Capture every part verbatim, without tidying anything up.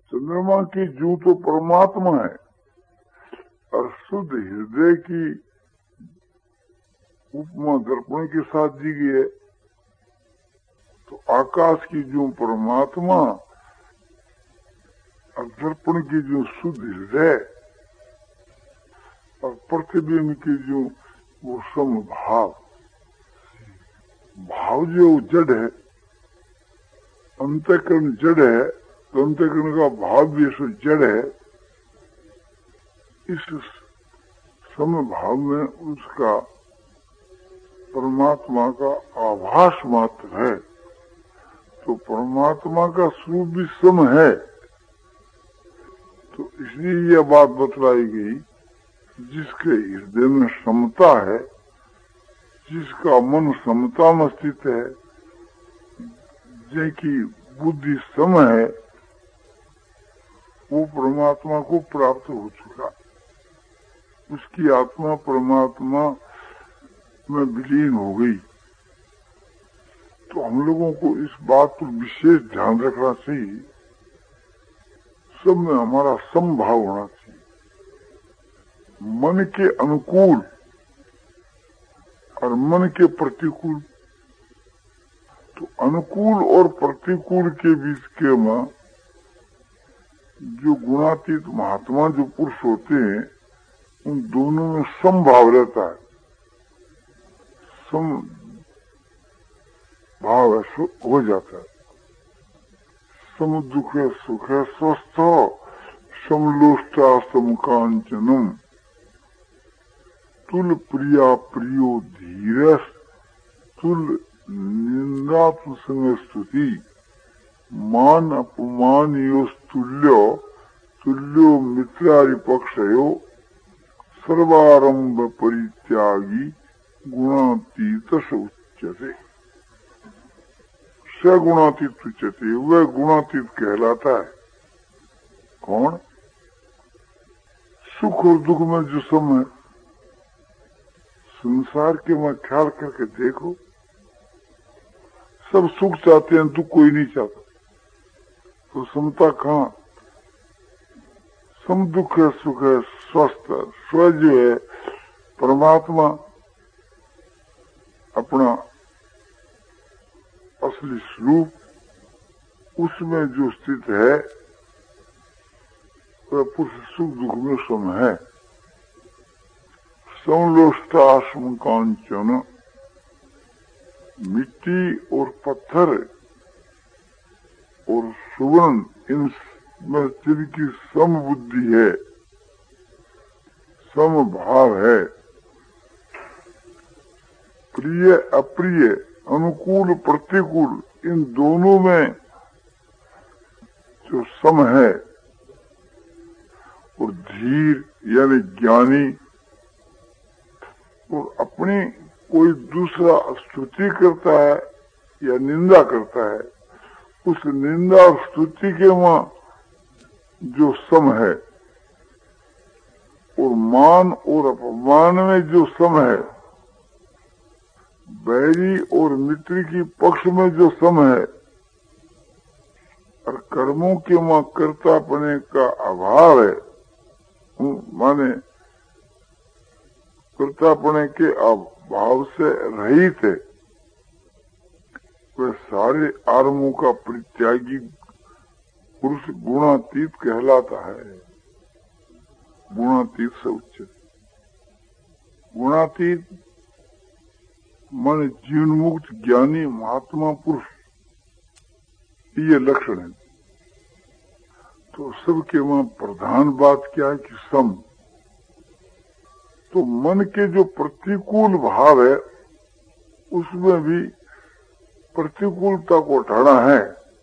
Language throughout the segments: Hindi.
चंद्रमा की जू तो परमात्मा है और शुद्ध हृदय की उपमा दर्पण के साथ दी गई है। तो आकाश की जो परमात्मा और दर्पण की जो शुद्ध हृदय और प्रतिबिंब की जो वो समभाव, भाव जो जड़ है, अंतःकरण जड़ है, तो अंतःकरण का भाव भी ऐसा जड़ है। इस समभाव में उसका परमात्मा का आभास मात्र है। तो परमात्मा का स्वरूप भी सम है। तो इसलिए यह बात बतलाई गई, जिसके हृदय में समता है, जिसका मन समता में स्थित है, जिनकी बुद्धि सम है, वो परमात्मा को प्राप्त हो चुका। उसकी आत्मा परमात्मा में विलीन हो गई। तो हम लोगों को इस बात पर विशेष ध्यान रखना चाहिए, सब में हमारा समभाव होना चाहिए। मन के अनुकूल और मन के प्रतिकूल। तो अनुकूल और प्रतिकूल के बीच के में जो गुणातीत महात्मा जो पुरुष होते हैं, उन दोनों में समभाव रहता है। सम भाव हो जाता है। सम दुख है, सुख है, स्वस्थ हो, समलोष्टा समकांचनम, तुल प्रिया प्रियो धीरस, तुल निंदात्म संग स्तुति, मान अपमान योस तुल्यो, तुल्यो मित्रारि पक्षयो, सर्वारंभ परित्यागी गुणातीत उच्यते। सगुणातीत उच्यते, वह गुणातीत कहलाता है। कौन? सुख और दुख में जो सम है। संसार के में ख्याल करके देखो, सब सुख चाहते हैं, दुख कोई नहीं चाहता। तो समता कहाँ? सम दुख है, सुख है, स्वस्थ है। स्व जो है परमात्मा अपना असली स्वरूप, उसमें जो स्थित है वह पुरुष सुख दुख में सम है। समलोष्टाश्म कांचन, मिट्टी और पत्थर और सुवर्ण, इनमें जिनकी सम बुद्धि है, सम भाव है, प्रिय अप्रिय, अनुकूल प्रतिकूल, इन दोनों में जो सम है, और धीर यानी ज्ञानी, और अपनी कोई दूसरा स्तुति करता है या निंदा करता है, उस निंदा और स्तुति के वहां जो सम है, और मान और अपमान में जो सम है, बैरी और मित्र की पक्ष में जो सम है, और कर्मों के वहां कर्तापने का अभाव है, माने कर्तापने के अभाव से रहित है, वह सारे आरमों का परित्यागी पुरुष गुणातीत कहलाता है। गुणातीत से उच्च गुणातीत मन जीवन मुक्त ज्ञानी महात्मा पुरुष, ये लक्षण है। तो सबके वहां प्रधान बात क्या है कि सम। तो मन के जो प्रतिकूल भाव है, उसमें भी प्रतिकूलता को हटाना है।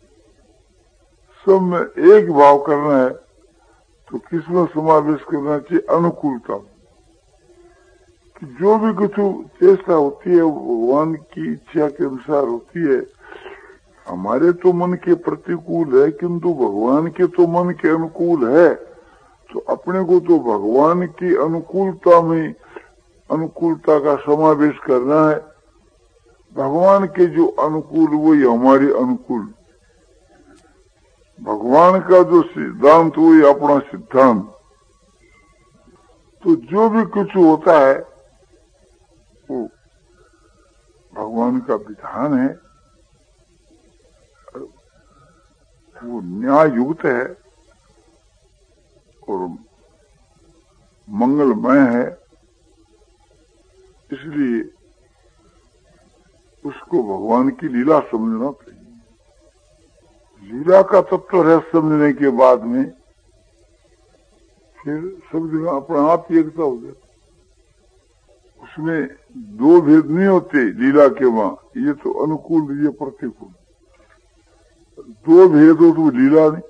सब में एक भाव करना है, तो किसमें समावेश करना चाहिए? अनुकूलता। कि जो भी कुछ चेष्टा होती है भगवान की इच्छा के अनुसार होती है। हमारे तो मन के प्रतिकूल है, किंतु भगवान के तो मन के अनुकूल है। तो अपने को तो भगवान की अनुकूलता में अनुकूलता का समावेश करना है। भगवान के जो अनुकूल वही हमारे अनुकूल। भगवान का जो सिद्धांत हुई अपना सिद्धांत, तो जो भी कुछ होता है वो भगवान का विधान है, वो न्याय युक्त है और मंगलमय है। इसलिए उसको भगवान की लीला समझना चाहिए। लीला का तत्व रहस्य समझने के बाद में फिर सब जगह अपने आप ही एकता हो जाती। उसमें दो भेद नहीं होते लीला के वहां, ये तो अनुकूल ये प्रतिकूल। दो भेद हो तो लीला नहीं।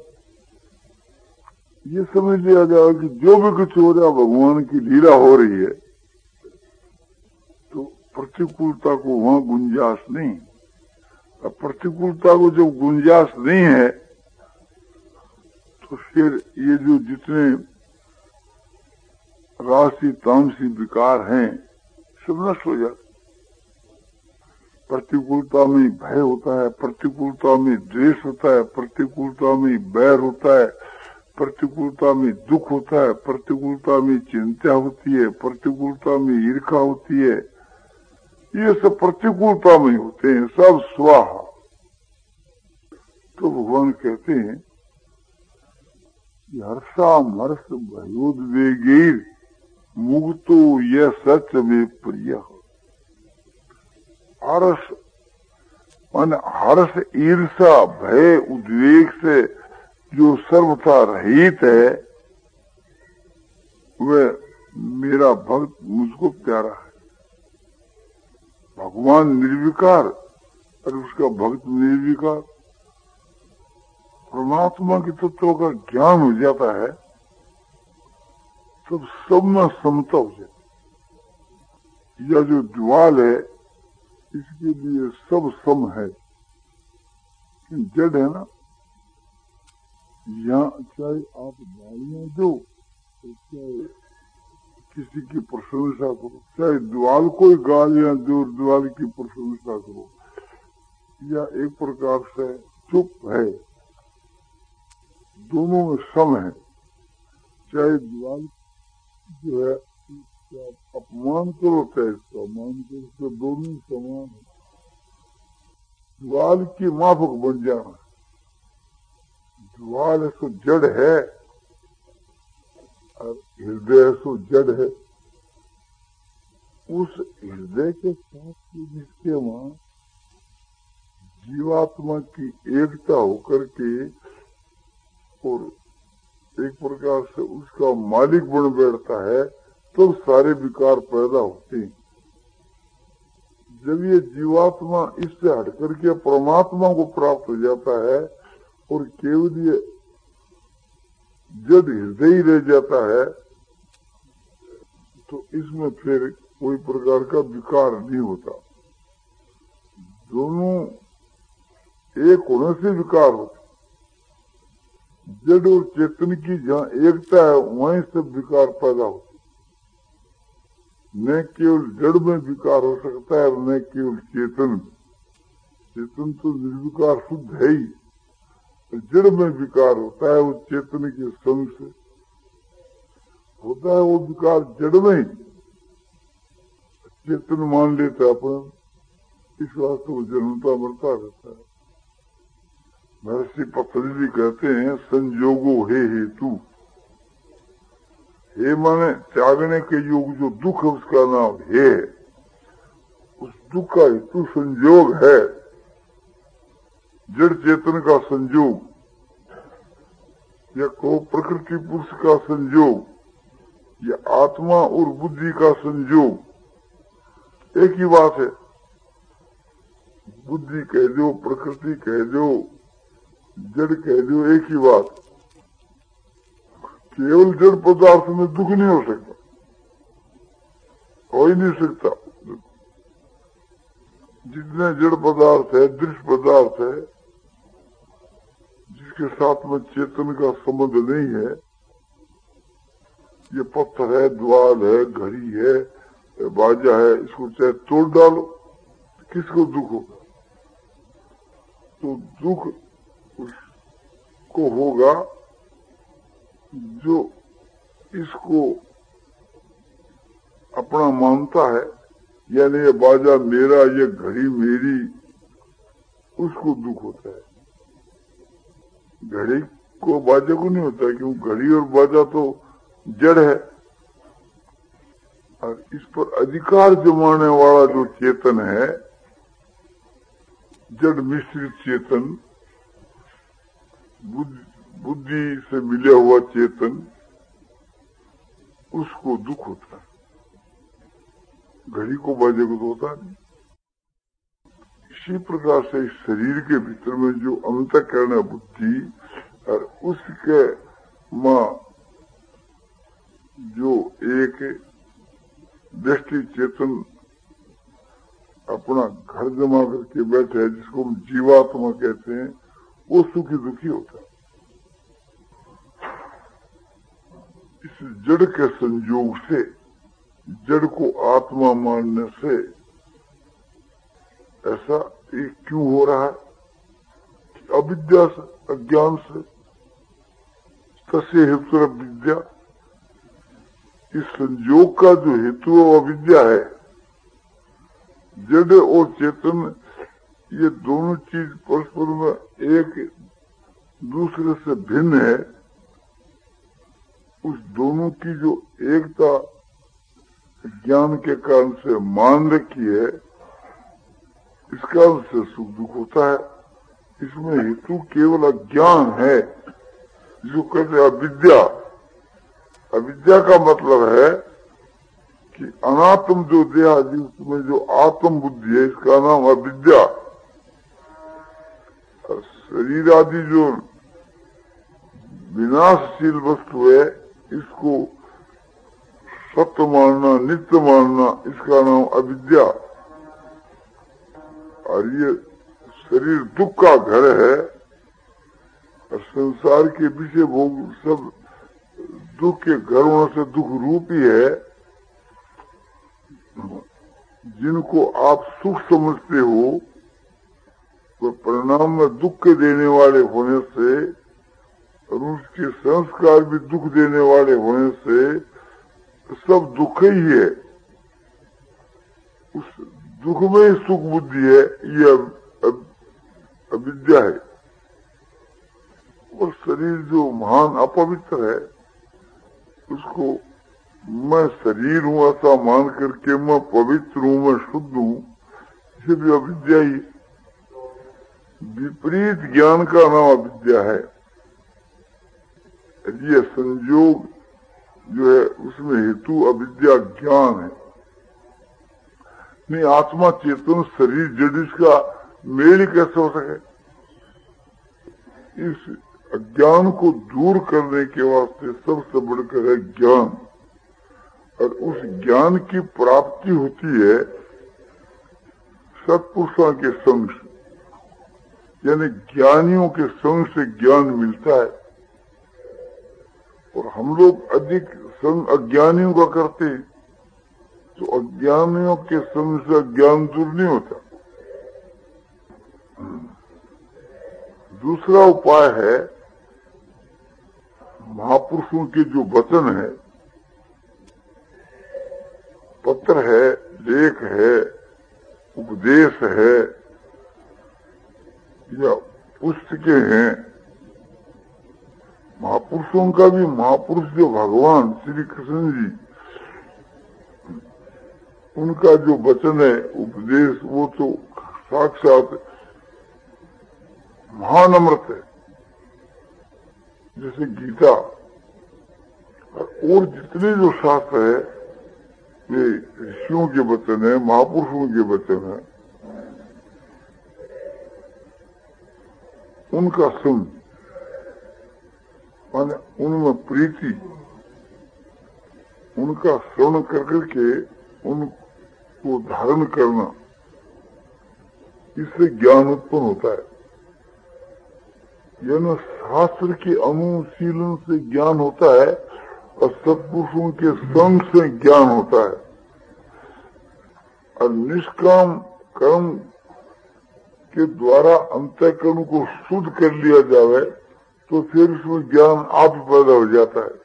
ये समझ लिया जाए कि जो भी कुछ हो रहा भगवान की लीला हो रही है, तो प्रतिकूलता को वहां गुंजाइश नहीं। अब प्रतिकूलता को जब गुंजाइश नहीं है तो फिर ये जो जितने राशि तामसी विकार हैं सब नष्ट हो जाते। प्रतिकूलता में भय होता है, प्रतिकूलता में द्वेष होता है, प्रतिकूलता में बैर होता है, प्रतिकूलता में दुख होता है, प्रतिकूलता में चिंता होती है, प्रतिकूलता में ईर्ष्या होती है। ये सब प्रतिकूलता में होते हैं, सब स्वाहा। तो भगवान कहते हैं हर्षाम हर्ष भयोद्वेगैर मुक्तो यह सच में प्रिय। हर्ष मान हर्ष ईर्षा भय उद्वेग से जो सर्वथा रहित है वह मेरा भक्त मुझको प्यारा है। भगवान निर्विकार और उसका भक्त निर्विकार। परमात्मा के तत्वों का ज्ञान हो जाता है तब सब में समता हो जाती। यह जो द्वाल है इसके लिए सब सम है, जड़ है ना। यहाँ चाहे आप गालियां दो, चाहे किसी की प्रशंसा करो, चाहे द्वाल कोई गालियां दो द्वाल की प्रशंसा करो, या एक प्रकार से चुप है, दोनों में सम है। चाहे द्वाल जो है अपमान करो चाहे इसका मान करो, तो दोनों समान है। द्वाल की माफक बन जाना। द्वाल सो जड़ है और हृदय सो जड़ है। उस हृदय के साथ जिसके वहां जीवात्मा की एकता होकर के और एक प्रकार से उसका मालिक बन बैठता है तो सारे विकार पैदा होते हैं। जब ये जीवात्मा इससे हटकर के परमात्मा को प्राप्त हो जाता है और केवल ये जड़ हृदय रह जाता है तो इसमें फिर कोई प्रकार का विकार नहीं होता। दोनों एक होने से विकार होते। जड़ और चेतन की जहाँ एकता है वहीं सब विकार पैदा होते। न केवल जड़ में विकार हो सकता है और न केवल चेतन में। चेतन तो निर्विकार शुद्ध है ही, जड़ में विकार होता है वो चेतन के संग से होता है। वो विकार जड़ में ही चेतन मान लेता है अपना, इस वास्ते वो जन्मता मरता रहता है। महर्षि पतंजलि कहते हैं संजोगो हे हेतु। हे माने त्यागने के योग जो दुख है उसका नाम हे। उस दुख का हेतु संयोग है, जड़ चेतन का संयोग, या को प्रकृति पुरुष का संयोग, या आत्मा और बुद्धि का संयोग। एक ही बात है। बुद्धि कह दो, प्रकृति कह दो, जड़ कह दो, एक ही बात। केवल जड़ पदार्थ में दुख नहीं हो सकता, हो ही नहीं सकता। जितने जड़ पदार्थ है, दृश्य पदार्थ है, जिसके साथ में चेतन का संबंध नहीं है, ये पत्थर है, द्वाल है, घड़ी है, बाजा है, इसको चाहे तोड़ डालो, किसको दुख होगा? तो दुख को होगा जो इसको अपना मानता है, यानी ये बाजा मेरा, ये घड़ी मेरी, उसको दुख होता है। घड़ी को बाजा को नहीं होता, क्योंकि घड़ी और बाजा तो जड़ है, और इस पर अधिकार जमाने वाला जो चेतन है, जड़ मिश्रित चेतन, बुद्धि से मिला हुआ चेतन, उसको दुख होता है। घड़ी को बाजे को तो होता नहीं। इसी प्रकार से इस शरीर के भीतर में जो अंतःकरण है बुद्धि, और उसके मां जो एक दृष्टि चेतन अपना घर जमा करके बैठे है, जिसको हम जीवात्मा कहते हैं, वो सुखी दुखी होता है। इस जड़ के संयोग से, जड़ को आत्मा मानने से ऐसा ये क्यों हो रहा है? अविद्या से, अज्ञान से। तस्य हेतु विद्या, इस संयोग का जो हेतु अविद्या है। जड़ और चेतन ये दोनों चीज परस्पर में एक दूसरे से भिन्न है। उस दोनों की जो एकता ज्ञान के कारण से मान रखी है, इस कारण से सुख दुख होता है। इसमें हेतु केवल अज्ञान है, जो कहते हैं अविद्या। अविद्या का मतलब है कि अनात्म जो देहादि, उसमें जो आत्म बुद्धि है, इसका नाम अविद्या। शरीर आदि जो विनाशशील वस्तु है, इसको सत्य मानना, नित्य मानना, इसका नाम अविद्या। और ये शरीर दुख का घर है, और संसार के विषय भोग सब दुख के घर होने से दुख रूप ही है। जिनको आप सुख समझते हो, वो परिणाम में दुख के देने वाले होने से, और उसके संस्कार भी दुख देने वाले होने से सब दुख ही है। उस दुख में ही सुख बुद्धि है, ये अविद्या है। और शरीर जो महान अपवित्र है, उसको मैं शरीर हूँ ऐसा मान करके मैं पवित्र हूँ, मैं शुद्ध हूँ, इसे भी अविद्या ही। विपरीत ज्ञान का नाम अविद्या है। ये संयोग जो है उसमें हेतु अविद्या ज्ञान है। नहीं, आत्मा चेतन शरीर जड़, इसका मेल ही कैसे हो सके? इस अज्ञान को दूर करने के वास्ते सबसे बढ़कर है ज्ञान। और उस ज्ञान की प्राप्ति होती है सत्पुरुषों के संग से, यानी ज्ञानियों के संग से ज्ञान मिलता है। और हम लोग अधिक संग अज्ञानियों का करते हैं, तो अज्ञानियों के संग से ज्ञान दूर नहीं होता। दूसरा उपाय है, महापुरुषों के जो वचन है, पत्र है, लेख है, उपदेश है, या पुस्तकें हैं। महापुरुषों का भी, महापुरुष जो भगवान श्री कृष्ण जी, उनका जो वचन है, उपदेश, वो तो साक्षात महान अमृत है, जैसे गीता। और जितने जो शास्त्र है, ये ऋषियों के वचन है, महापुरुषों के वचन है, उनका सुन, माने उनमें प्रीति, उनका श्रवण कर करके उनको धारण करना, इससे ज्ञान उत्पन्न होता है। यानी शास्त्र के अनुशीलन से ज्ञान होता है, और सत्पुरुषों के संग से ज्ञान होता है। और निष्काम कर्म के द्वारा अंतःकरण को शुद्ध कर लिया जावे, तो फिर उसमें ज्ञान आप पैदा हो जाता है।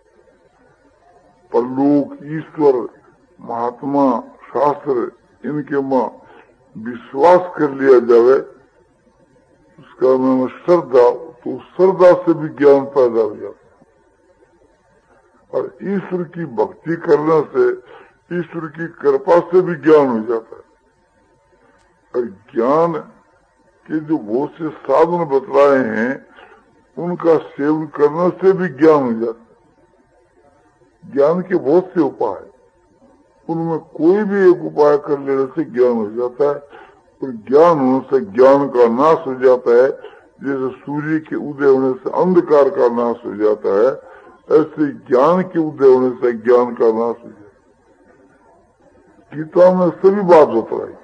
परलोक, ईश्वर, महात्मा, शास्त्र, इनके मां विश्वास कर लिया जावे, उसका नाम श्रद्धा, तो श्रद्धा से भी ज्ञान पैदा हो जाता है। और ईश्वर की भक्ति करने से, ईश्वर की कृपा से भी ज्ञान हो जाता है। और ज्ञान के जो बहुत से साधन बतलाए हैं, उनका सेवन करने से भी ज्ञान हो जाता है। ज्ञान के बहुत से उपाय, उनमें कोई भी एक उपाय कर लेने से ज्ञान हो जाता है। और ज्ञान होने से ज्ञान का नाश हो जाता है। जैसे सूर्य के उदय होने से अंधकार का नाश हो जाता है, ऐसे ज्ञान के उदय होने से ज्ञान का नाश हो जाता है। गीता में सभी बात बतलाई।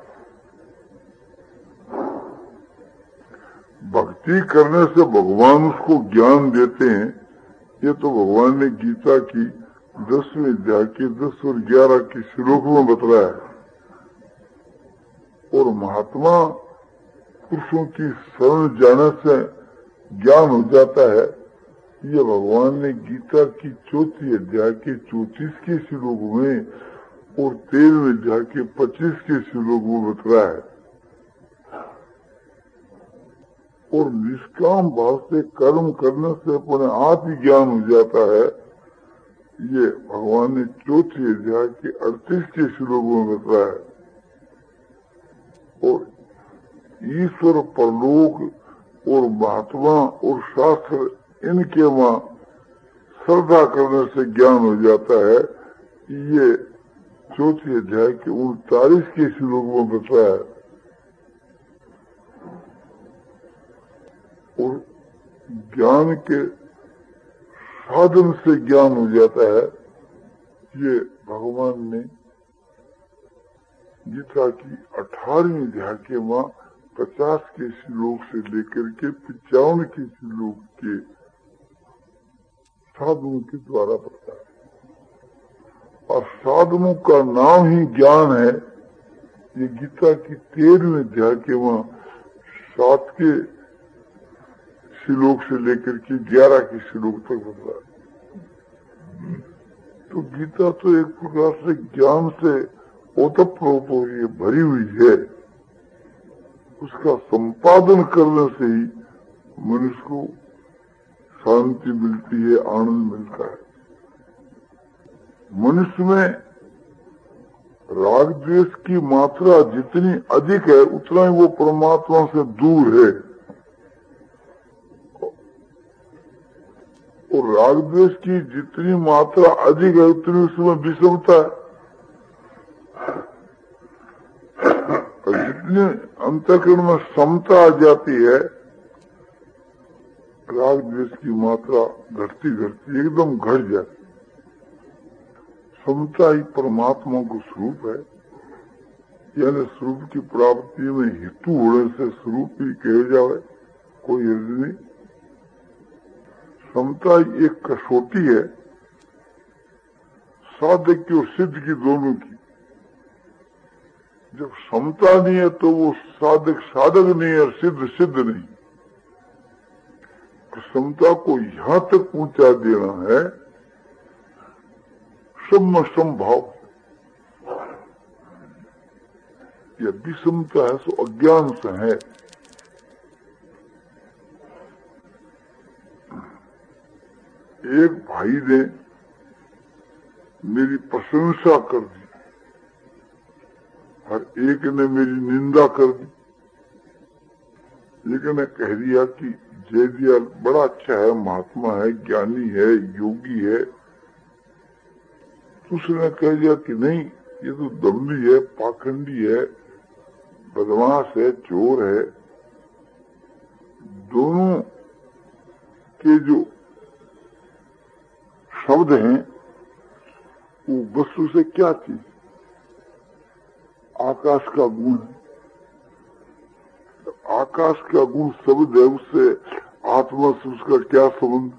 भक्ति करने से भगवान उसको ज्ञान देते हैं। ये तो भगवान ने गीता की दसवें अध्याय के दस और ग्यारह के श्लोक में बतलाया है। और महात्मा पुरुषों की शरण जाने से ज्ञान हो जाता है, ये भगवान ने गीता की चौथी अध्याय के चौतीस के श्लोक में और तेरहवें अध्याय के पच्चीस के श्लोक में बतलाया है। और निष्काम भाव से कर्म करने से अपने आप ही ज्ञान हो जाता है, ये भगवान ने चौथी अध्याय के अड़तीस के श्लोक में बताया है। और ईश्वर, परलोक और महात्मा और शास्त्र, इनके मां श्रद्धा करने से ज्ञान हो जाता है, ये चौथी अध्याय के उनतालीस के श्लोक में बताया है। और ज्ञान के साधन से ज्ञान हो जाता है, ये भगवान ने गीता की अठारहवीं अध्याय के मां पचास के श्लोक से लेकर के पचावन के श्लोक के साधनों के द्वारा बताया। और साधनों का नाम ही ज्ञान है। ये गीता की तेरहवें अध्याय के मां सात के श्लोक से लेकर के ग्यारह के श्लोक तक बताया। तो गीता तो एक प्रकार से ज्ञान से ओतप्रोत भरी हुई है। उसका संपादन करने से ही मनुष्य को शांति मिलती है, आनंद मिलता है। मनुष्य में राग द्वेष की मात्रा जितनी अधिक है, उतना ही वो परमात्मा से दूर है। और राग द्वेष की जितनी मात्रा अधिक है, उतनी उसमें विषमता है। और जितनी अंतःकरण में समता आ जाती है, राग द्वेष की मात्रा घटती घटती एकदम घट जाती। समता ही परमात्मा को स्वरूप है। यानी स्वरूप की प्राप्ति में हेतु होने से स्वरूप ही कहे जावे, कोई अर्थ नहीं। समता एक कसौटी है, साधक की और सिद्ध की दोनों की। जब समता नहीं है तो वो साधक साधक नहीं है और सिद्ध सिद्ध नहीं। तो समता को यहां तक पहुंचा देना है सम संभाव। यह विषमता है सो अज्ञान से है। एक भाई ने मेरी प्रशंसा कर दी और एक ने मेरी निंदा कर दी। एक ने कह दिया कि जयदयाल बड़ा अच्छा है, महात्मा है, ज्ञानी है, योगी है। दूसरे ने कह दिया कि नहीं, ये तो दम्भी है, पाखंडी है, बदमाश है, चोर है। दोनों के जो शब्द हैं वो वस्तु से क्या चीज? आकाश का गुण है। आकाश का गुण शब्द है, उससे आत्मा से उसका क्या संबंध?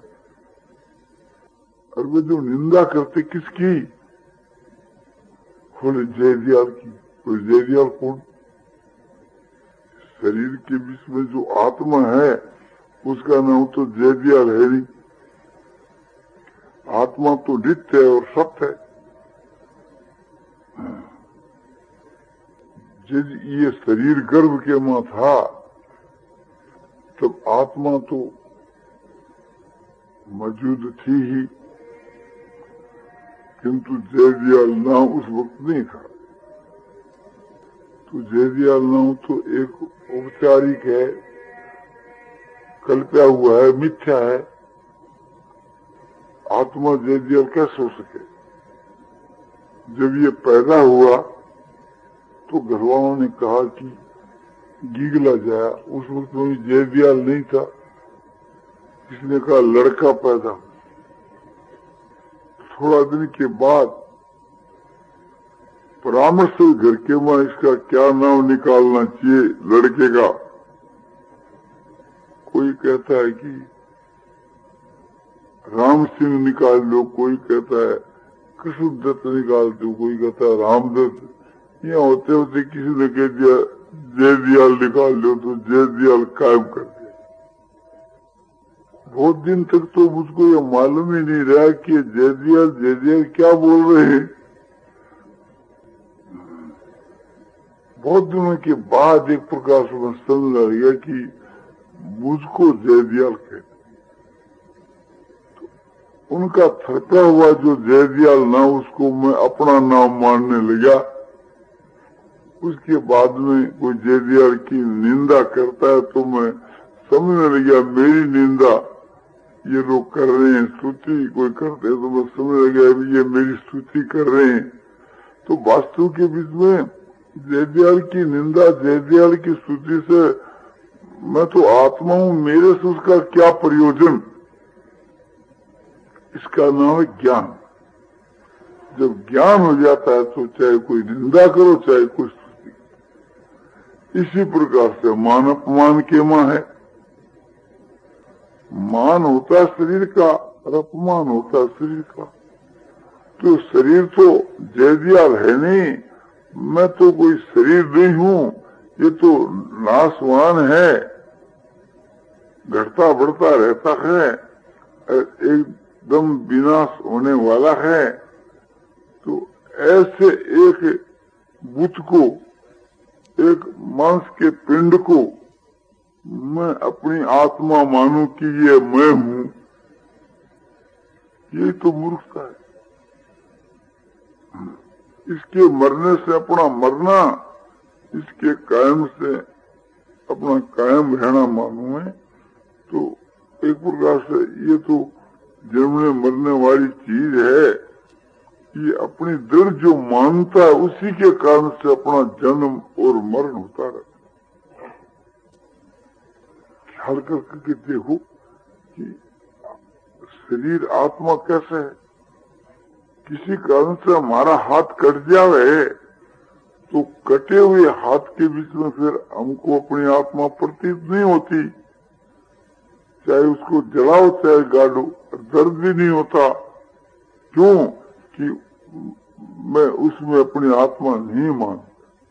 और वे जो निंदा करते किसकी? बोले जयदयाल की। तो जयदयाल कौन? शरीर के बीच में जो आत्मा है उसका नाम तो जयदयाल है नहीं। आत्मा तो नित्य है और सत्य है। जब ये शरीर गर्भ के मां था तब आत्मा तो मौजूद थी ही, किंतु जयदयाल नाम उस वक्त नहीं था। तो जयदयाल नाम तो एक औपचारिक है, कल्पया हुआ है, मिथ्या है। आत्मा जयदयाल कैसे हो सके? जब ये पैदा हुआ तो घरवालों ने कहा कि गीगला जाया। उस वक्त में जयदयाल नहीं था। इसने कहा लड़का पैदा। थोड़ा दिन के बाद परामर्श घर के मां इसका क्या नाम निकालना चाहिए लड़के का। कोई कहता है कि राम सिंह निकाल लो, कोई कहता है कृष्णदत्त निकाल दो, कोई कहता है रामदत्त। यहाँ होते होते किसी ने कह दिया जयदयाल निकाल लो, तो जयदयाल कायम कर दिया। बहुत दिन तक तो मुझको ये मालूम ही नहीं रहा कि जयदयाल जयदयाल क्या बोल रहे हैं। बहुत दिनों के बाद एक प्रकार से मैं समझ आ गया कि मुझको जयदयाल कहते। तो उनका थरका हुआ जो जयदयाल नाम, उसको मैं अपना नाम मानने लगा। उसके बाद में कोई जयदयाल की निंदा करता है तो मैं समझने लगा मेरी निंदा ये लोग कर रहे हैं। स्तुति कोई करते हैं तो मैं समझने लगा ये मेरी स्तुति कर रहे हैं। तो वास्तु के बीच में जयदयाल की निंदा, जयदयाल की स्तुति से मैं तो आत्मा हूँ, मेरे से उसका क्या प्रयोजन? इसका नाम है ज्ञान। जब ज्ञान हो जाता है तो चाहे कोई निंदा करो चाहे कोई स्तुति। इसी प्रकार से मान अपमान के मां है। मान होता है शरीर का और अपमान होता है शरीर का। तो शरीर तो जयदयाल है नहीं, मैं तो कोई शरीर नहीं हूँ, ये तो नाशवान है, घटता बढ़ता रहता है, एकदम विनाश होने वाला है। तो ऐसे एक बुत को, एक मांस के पिंड को मैं अपनी आत्मा मानूं कि ये मैं हूँ, ये तो मूर्खता है। इसके मरने से अपना मरना, इसके कायम से अपना कायम रहना मानूं मैं, तो एक प्रकार से ये तो जन्मने मरने वाली चीज है। ये अपनी दृढ़ जो मानता है उसी के कारण से अपना जन्म और मरण होता रहता। ख्याल करके देखो कि शरीर आत्मा कैसे है। किसी कारण से हमारा हाथ कट जावे तो कटे हुए हाथ के बीच में फिर हमको अपनी आत्मा प्रतीत नहीं होती। चाहे उसको जलाओ चाहे गाड़ो, दर्द भी नहीं होता। क्यों? कि मैं उसमें अपनी आत्मा नहीं मान।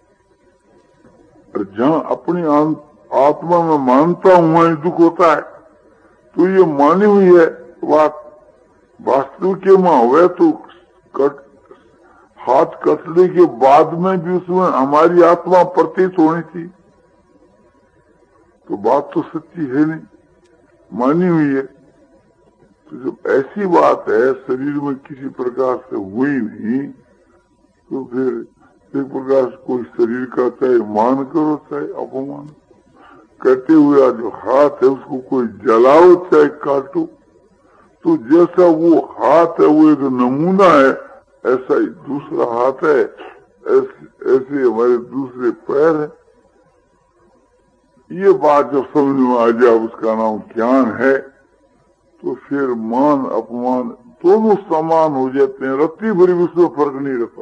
और जहाँ अपनी आत्मा में मानता हूँ वहीं दुख होता है। तो ये मानी हुई है बात। वास्तव के मां हुए तो कट, हाथ कटने के बाद में भी उसमें हमारी आत्मा प्रतीत होनी थी। तो बात तो सच्ची है नहीं, मानी हुई है। तो जब ऐसी बात है शरीर में किसी प्रकार से हुई नहीं, तो फिर एक प्रकार से कोई शरीर का चाहे मान करो चाहे अपमान, कटे हुआ जो हाथ है उसको कोई जलाओ चाहे काटो, तो जैसा वो हाथ है वो एक नमूना है, ऐसा ही दूसरा हाथ है, ऐसे, ऐसे हमारे दूसरे पैर है। ये बात जब समझ में आ जाए उसका नाम ज्ञान है। तो फिर मान अपमान दोनों समान हो जाते हैं, रत्ती भरी उसमें फर्क नहीं रहता।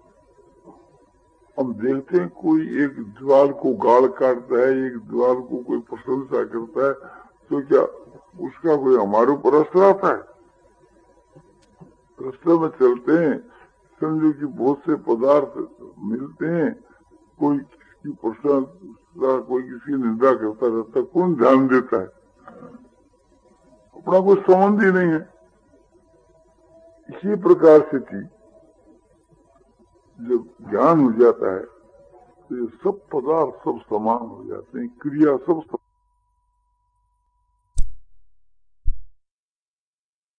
हम देखते हैं कोई एक दीवार को गाल काटता है, एक दीवार को कोई प्रशंसा करता है, तो क्या उसका कोई हमारे ऊपर असर आता है? रास्ते में चलते हैं, समझो कि बहुत से पदार्थ मिलते हैं, कोई किसकी प्रशंसा कोई किसकी निंदा करता रहता है, कौन ध्यान देता है? अपना कोई संबंध ही नहीं है। इसी प्रकार से थी, जब ज्ञान हो जाता है तो ये सब पदार्थ सब समान हो जाते हैं, क्रिया सब